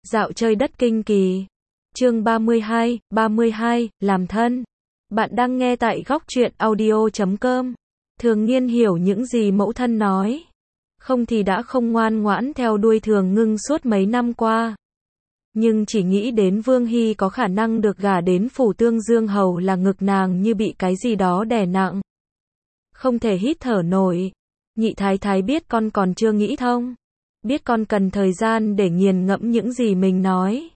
Dạo chơi đất kinh kỳ. Chương 32, làm thân. Bạn đang nghe tại góc truyện audio.com. Thường Nghiên hiểu những gì mẫu thân nói. Không thì đã không ngoan ngoãn theo đuôi Thường Ngưng suốt mấy năm qua. Nhưng chỉ nghĩ đến Vương Hy có khả năng được gả đến phủ Tương Dương Hầu là ngực nàng như bị cái gì đó đè nặng. Không thể hít thở nổi. Nhị thái thái biết con còn chưa nghĩ thông. Biết con cần thời gian để nghiền ngẫm những gì mình nói.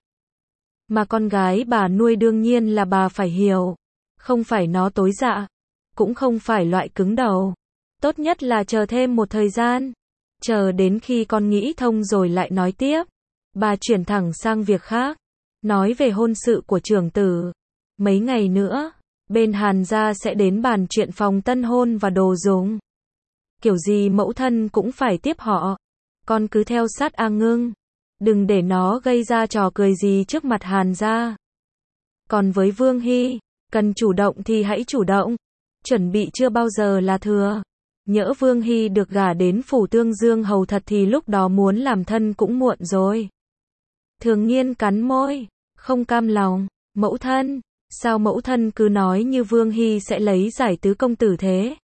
Mà con gái bà nuôi đương nhiên là bà phải hiểu. Không phải nó tối dạ. Cũng không phải loại cứng đầu. Tốt nhất là chờ thêm một thời gian. Chờ đến khi con nghĩ thông rồi lại nói tiếp. Bà chuyển thẳng sang việc khác. Nói về hôn sự của trưởng tử. Mấy ngày nữa, bên Hàn gia sẽ đến bàn chuyện phòng tân hôn và đồ dùng. Kiểu gì mẫu thân cũng phải tiếp họ. Con cứ theo sát A Ngưng. Đừng để nó gây ra trò cười gì trước mặt Hàn gia. Còn với Vương Hy, cần chủ động thì hãy chủ động. Chuẩn bị chưa bao giờ là thừa. Nhỡ Vương Hy được gả đến phủ Tương Dương Hầu thật thì lúc đó muốn làm thân cũng muộn rồi. Thường Nghiên cắn môi, không cam lòng. Mẫu thân, sao mẫu thân cứ nói như Vương Hy sẽ lấy giải tứ công tử thế?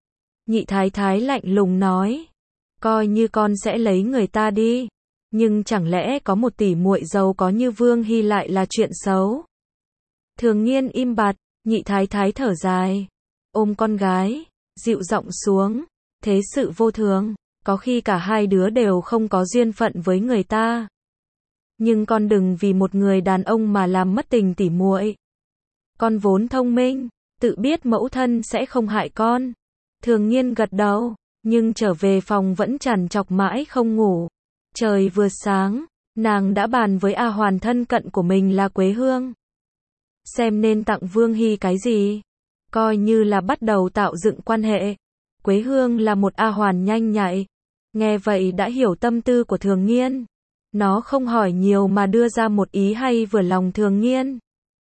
Nhị thái thái lạnh lùng nói. Coi như con sẽ lấy người ta đi. Nhưng chẳng lẽ có một tỷ muội giàu có như Vương Hy lại là chuyện xấu? Thường Nghiên im bặt, nhị thái thái thở dài. Ôm con gái, dịu giọng xuống. Thế sự vô thường, có khi cả hai đứa đều không có duyên phận với người ta. Nhưng con đừng vì một người đàn ông mà làm mất tình tỉ muội. Con vốn thông minh, tự biết mẫu thân sẽ không hại con. Thường Nghiên gật đầu, nhưng trở về phòng vẫn trằn trọc mãi không ngủ. Trời vừa sáng, nàng đã bàn với A Hoàn thân cận của mình là Quế Hương. Xem nên tặng Vương Hy cái gì. Coi như là bắt đầu tạo dựng quan hệ. Quế Hương là một A Hoàn nhanh nhạy. Nghe vậy đã hiểu tâm tư của Thường Nghiên. Nó không hỏi nhiều mà đưa ra một ý hay vừa lòng Thường Nghiên.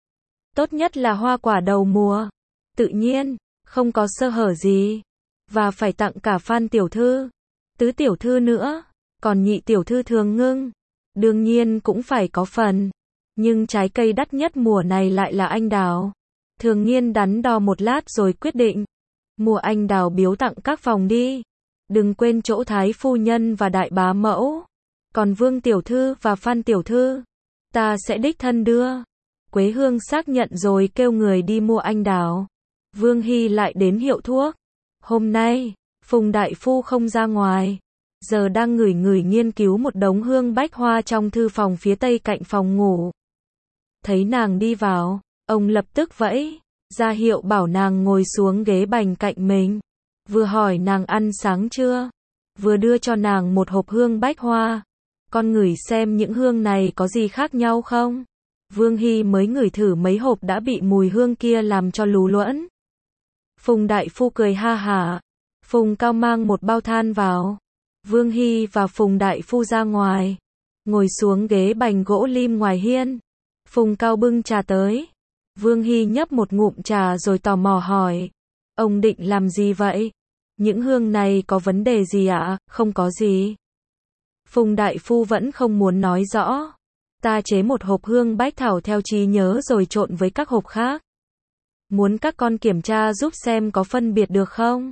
Tốt nhất là hoa quả đầu mùa. Tự nhiên, không có sơ hở gì. Và phải tặng cả Phan tiểu thư, Tứ tiểu thư nữa. Còn nhị tiểu thư Thường Ngưng, đương nhiên cũng phải có phần. Nhưng trái cây đắt nhất mùa này lại là anh đào. Thường Nghiên đắn đo một lát rồi quyết định. Mua anh đào biếu tặng các phòng đi. Đừng quên chỗ Thái phu nhân và đại bá mẫu. Còn Vương tiểu thư và Phan tiểu thư, ta sẽ đích thân đưa. Quế Hương xác nhận rồi kêu người đi mua anh đào. Vương Hy lại đến hiệu thuốc. Hôm nay, Phùng đại phu không ra ngoài. Giờ đang ngửi nghiên cứu một đống hương bách hoa trong thư phòng phía tây cạnh phòng ngủ. Thấy nàng đi vào, ông lập tức vẫy ra hiệu bảo nàng ngồi xuống ghế bành cạnh mình. Vừa hỏi nàng ăn sáng chưa, vừa đưa cho nàng một hộp hương bách hoa. Con ngửi xem những hương này có gì khác nhau không? Vương Hy mới ngửi thử mấy hộp đã bị mùi hương kia làm cho lú lẫn. Phùng đại phu cười ha hả. Phùng Cao mang một bao than vào. Vương Hy và Phùng đại phu ra ngoài, ngồi xuống ghế bành gỗ lim ngoài hiên. Phùng Cao bưng trà tới. Vương Hy nhấp một ngụm trà rồi tò mò hỏi. Ông định làm gì vậy? Những hương này có vấn đề gì ạ? Không có gì. Phùng đại phu vẫn không muốn nói rõ. Ta chế một hộp hương bách thảo theo trí nhớ rồi trộn với các hộp khác. Muốn các con kiểm tra giúp xem có phân biệt được không?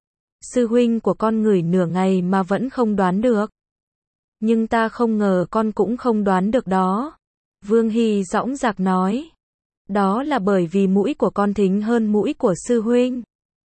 Sư huynh của con ngửi nửa ngày mà vẫn không đoán được. Nhưng ta không ngờ con cũng không đoán được đó. Vương Hy dõng dạc nói. Đó là bởi vì mũi của con thính hơn mũi của sư huynh.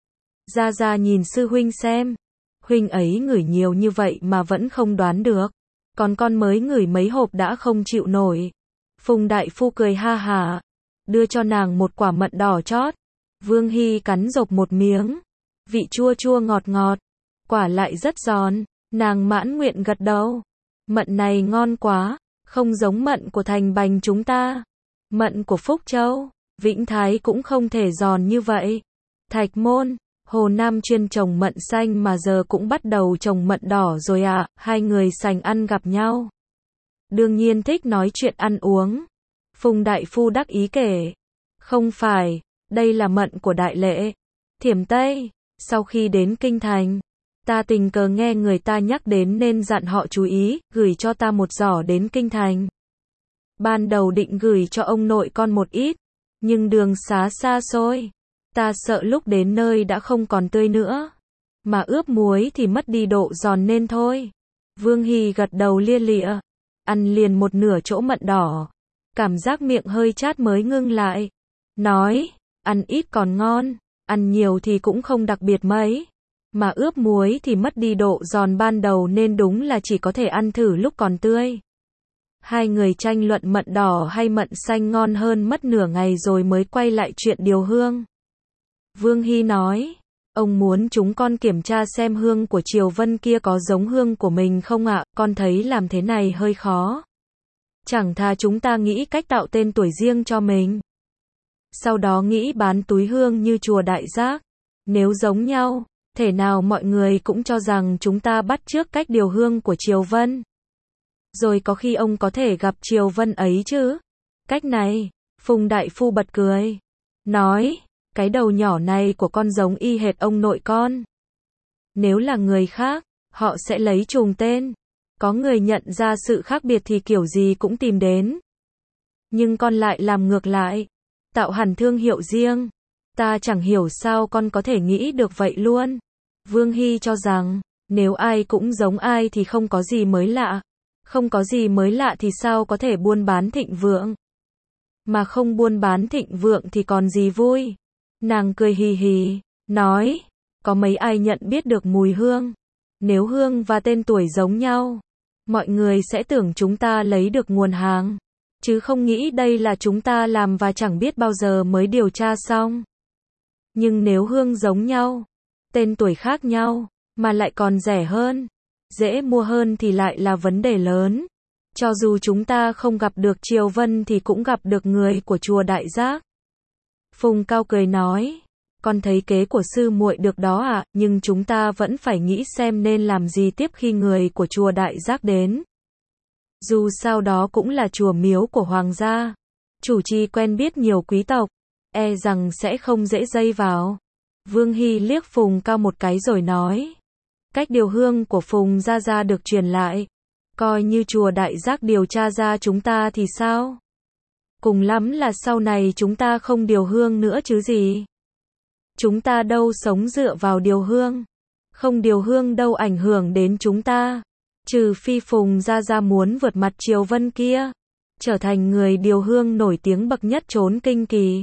Ra nhìn sư huynh xem. Huynh ấy ngửi nhiều như vậy mà vẫn không đoán được. Còn con mới ngửi mấy hộp đã không chịu nổi. Phùng đại phu cười ha hả. Đưa cho nàng một quả mận đỏ chót. Vương Hy cắn rộp một miếng. Vị chua chua ngọt ngọt. Quả lại rất giòn. Nàng mãn nguyện gật đầu. Mận này ngon quá. Không giống mận của thành Bành chúng ta. Mận của Phúc Châu, Vĩnh Thái cũng không thể giòn như vậy. Thạch Môn, Hồ Nam chuyên trồng mận xanh mà giờ cũng bắt đầu trồng mận đỏ rồi ạ. Hai người sành ăn gặp nhau. Đương nhiên thích nói chuyện ăn uống. Phùng đại phu đắc ý kể. Không phải, đây là mận của đại lệ Thiểm Tây. Sau khi đến Kinh Thành, ta tình cờ nghe người ta nhắc đến nên dặn họ chú ý, gửi cho ta một giỏ đến Kinh Thành. Ban đầu định gửi cho ông nội con một ít, nhưng đường xá xa xôi. Ta sợ lúc đến nơi đã không còn tươi nữa. Mà ướp muối thì mất đi độ giòn nên thôi. Vương Hy gật đầu lia lịa. Ăn liền một nửa chỗ mận đỏ. Cảm giác miệng hơi chát mới ngưng lại. Nói, ăn ít còn ngon, ăn nhiều thì cũng không đặc biệt mấy. Mà ướp muối thì mất đi độ giòn ban đầu nên đúng là chỉ có thể ăn thử lúc còn tươi. Hai người tranh luận mận đỏ hay mận xanh ngon hơn mất nửa ngày rồi mới quay lại chuyện điều hương. Vương Hy nói, ông muốn chúng con kiểm tra xem hương của Triều Vân kia có giống hương của mình không ạ, con thấy làm thế này hơi khó. Chẳng thà chúng ta nghĩ cách tạo tên tuổi riêng cho mình. Sau đó nghĩ bán túi hương như chùa Đại Giác. Nếu giống nhau, thể nào mọi người cũng cho rằng chúng ta bắt chước cách điều hương của Triều Vân. Rồi có khi ông có thể gặp Triều Vân ấy chứ. Cách này, Phùng Đại Phu bật cười. Nói, cái đầu nhỏ này của con giống y hệt ông nội con. Nếu là người khác, họ sẽ lấy trùng tên. Có người nhận ra sự khác biệt thì kiểu gì cũng tìm đến. Nhưng con lại làm ngược lại. Tạo hẳn thương hiệu riêng. Ta chẳng hiểu sao con có thể nghĩ được vậy luôn. Vương Hy cho rằng, nếu ai cũng giống ai thì không có gì mới lạ. Không có gì mới lạ thì sao có thể buôn bán thịnh vượng. Mà không buôn bán thịnh vượng thì còn gì vui. Nàng cười hì hì, nói, có mấy ai nhận biết được mùi hương. Nếu hương và tên tuổi giống nhau, mọi người sẽ tưởng chúng ta lấy được nguồn hàng. Chứ không nghĩ đây là chúng ta làm và chẳng biết bao giờ mới điều tra xong. Nhưng nếu hương giống nhau, tên tuổi khác nhau, mà lại còn rẻ hơn, dễ mua hơn thì lại là vấn đề lớn. Cho dù chúng ta không gặp được Triều Vân thì cũng gặp được người của chùa Đại Giác. Phùng Cao cười nói, con thấy kế của sư muội được đó ạ, nhưng chúng ta vẫn phải nghĩ xem nên làm gì tiếp khi người của chùa Đại Giác đến. Dù sao đó cũng là chùa miếu của hoàng gia, chủ trì quen biết nhiều quý tộc, e rằng sẽ không dễ dây vào. Vương Hy liếc Phùng Cao một cái rồi nói, cách điều hương của Phùng gia được truyền lại, coi như chùa Đại Giác điều tra ra chúng ta thì sao? Cùng lắm là sau này chúng ta không điều hương nữa chứ gì. Chúng ta đâu sống dựa vào điều hương. Không điều hương đâu ảnh hưởng đến chúng ta. Trừ phi Phùng gia muốn vượt mặt Triều Vân kia, trở thành người điều hương nổi tiếng bậc nhất chốn Kinh Kỳ.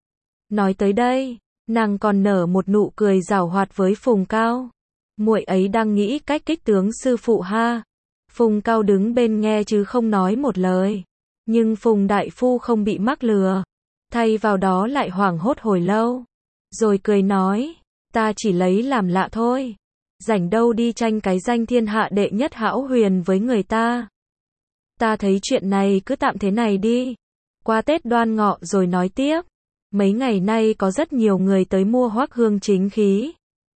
Nói tới đây, nàng còn nở một nụ cười giảo hoạt với Phùng Cao. Muội ấy đang nghĩ cách kích tướng sư phụ ha. Phùng Cao đứng bên nghe chứ không nói một lời. Nhưng Phùng Đại Phu không bị mắc lừa. Thay vào đó lại hoảng hốt hồi lâu. Rồi cười nói, ta chỉ lấy làm lạ thôi. Rảnh đâu đi tranh cái danh thiên hạ đệ nhất hão huyền với người ta. Ta thấy chuyện này cứ tạm thế này đi. Qua Tết Đoan Ngọ rồi nói tiếp. Mấy ngày nay có rất nhiều người tới mua hoắc hương chính khí,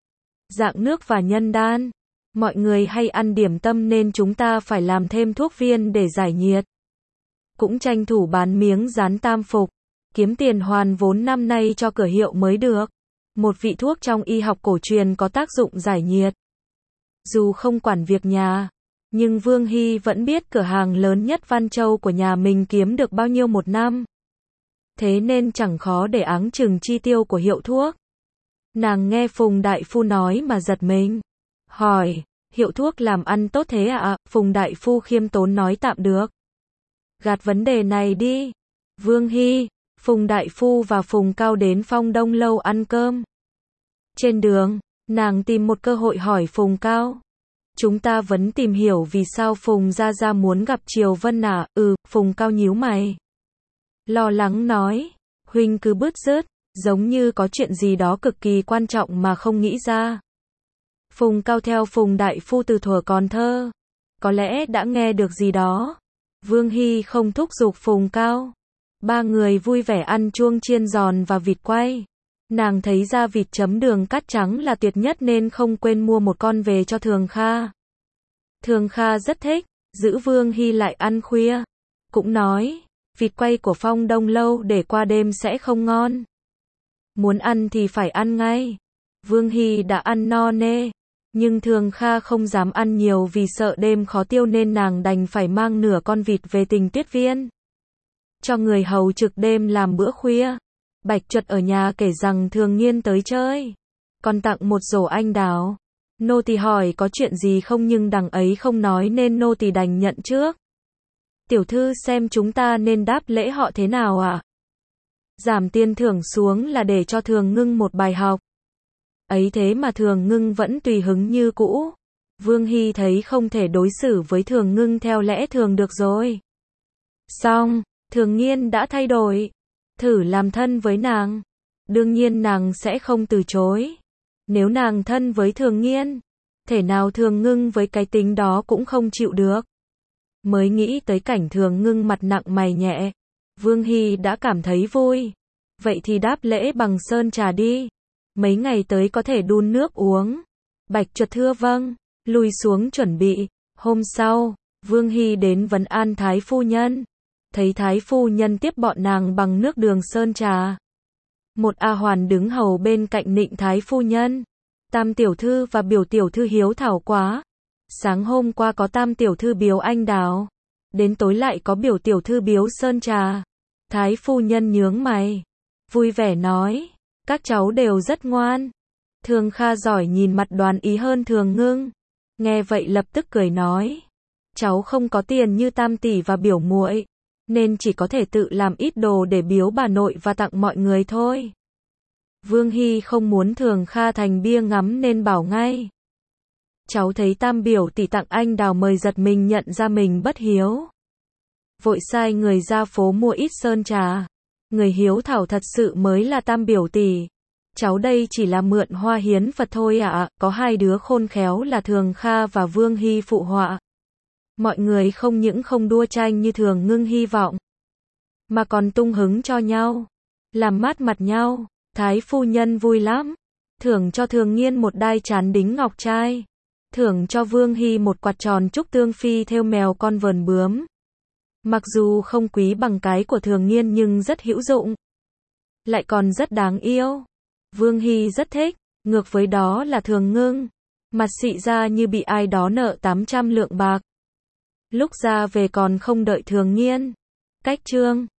dạng nước và nhân đan. Mọi người hay ăn điểm tâm nên chúng ta phải làm thêm thuốc viên để giải nhiệt. Cũng tranh thủ bán miếng dán tam phục, kiếm tiền hoàn vốn năm nay cho cửa hiệu mới được. Một vị thuốc trong y học cổ truyền có tác dụng giải nhiệt. Dù không quản việc nhà, nhưng Vương Hy vẫn biết cửa hàng lớn nhất Văn Châu của nhà mình kiếm được bao nhiêu một năm. Thế nên chẳng khó để áng chừng chi tiêu của hiệu thuốc. Nàng nghe Phùng Đại Phu nói mà giật mình. Hỏi, hiệu thuốc làm ăn tốt thế ạ? Phùng Đại Phu khiêm tốn nói tạm được. Gạt vấn đề này đi. Vương Hy, Phùng Đại Phu và Phùng Cao đến Phong Đông Lâu ăn cơm. Trên đường, nàng tìm một cơ hội hỏi Phùng Cao. Chúng ta vẫn tìm hiểu vì sao Phùng gia muốn gặp Triều Vân à? Phùng Cao nhíu mày. Lo lắng nói, huynh cứ bứt rứt, giống như có chuyện gì đó cực kỳ quan trọng mà không nghĩ ra. Phùng Cao theo Phùng Đại Phu từ thuở còn thơ, có lẽ đã nghe được gì đó. Vương Hy không thúc giục Phùng Cao. Ba người vui vẻ ăn chuông chiên giòn và vịt quay. Nàng thấy ra vịt chấm đường cắt trắng là tuyệt nhất nên không quên mua một con về cho Thường Kha. Thường Kha rất thích, giữ Vương Hy lại ăn khuya. Cũng nói, vịt quay của Phong Đông Lâu để qua đêm sẽ không ngon. Muốn ăn thì phải ăn ngay. Vương Hy đã ăn no nê, nhưng Thường Kha không dám ăn nhiều vì sợ đêm khó tiêu nên nàng đành phải mang nửa con vịt về Tình Tuyết Viên. cho người hầu trực đêm làm bữa khuya. Bạch Chuột ở nhà kể rằng Thường Nghiên tới chơi, còn tặng một rổ anh đào. Nô tỳ hỏi có chuyện gì không nhưng đằng ấy không nói nên nô tỳ đành nhận trước. Tiểu thư xem chúng ta nên đáp lễ họ thế nào ạ? Giảm tiền thưởng xuống là để cho Thường Ngưng một bài học. Ấy thế mà Thường Ngưng vẫn tùy hứng như cũ. Vương Hy thấy không thể đối xử với Thường Ngưng theo lẽ thường được rồi. Xong, Thường Nghiên đã thay đổi, thử làm thân với nàng. Đương nhiên nàng sẽ không từ chối. Nếu nàng thân với Thường Nghiên, thể nào Thường Ngưng với cái tính đó cũng không chịu được. Mới nghĩ tới cảnh Thường Ngưng mặt nặng mày nhẹ, Vương Hy đã cảm thấy vui. Vậy thì đáp lễ bằng sơn trà đi. Mấy ngày tới có thể đun nước uống. Bạch Chuột thưa vâng, lùi xuống chuẩn bị. Hôm sau, Vương Hy đến vấn an Thái phu nhân. Thấy Thái phu nhân tiếp bọn nàng bằng nước đường sơn trà. Một A Hoàn đứng hầu bên cạnh nịnh Thái phu nhân. Tam tiểu thư và biểu tiểu thư hiếu thảo quá. Sáng hôm qua có tam tiểu thư biếu anh đào, đến tối lại có biểu tiểu thư biếu sơn trà. Thái phu nhân nhướng mày, vui vẻ nói, các cháu đều rất ngoan. Thường Kha giỏi nhìn mặt đoán ý hơn Thường Ngưng. Nghe vậy lập tức cười nói, cháu không có tiền như tam tỷ và biểu muội, nên chỉ có thể tự làm ít đồ để biếu bà nội và tặng mọi người thôi. Vương Hy không muốn Thường Kha thành bia ngắm nên bảo ngay. Cháu thấy tam biểu tỷ tặng anh đào mời giật mình nhận ra mình bất hiếu. Vội sai người ra phố mua ít sơn trà. Người hiếu thảo thật sự mới là tam biểu tỷ. Cháu đây chỉ là mượn hoa hiến Phật thôi ạ. Có hai đứa khôn khéo là Thường Kha và Vương Hy phụ họa. Mọi người không những không đua tranh như Thường Ngưng hy vọng, mà còn tung hứng cho nhau, làm mát mặt nhau. Thái phu nhân vui lắm. Thưởng cho Thường Nghiên một đai chán đính ngọc trai. Thưởng cho Vương Hy một quạt tròn trúc tương phi thêu mèo con vờn bướm. Mặc dù không quý bằng cái của Thường Nghiên nhưng rất hữu dụng, lại còn rất đáng yêu. Vương Hy rất thích. Ngược với đó là Thường Ngưng, mặt xị ra như bị ai đó nợ 800 lượng bạc. Lúc ra về còn không đợi Thường Nghiên. Cách chương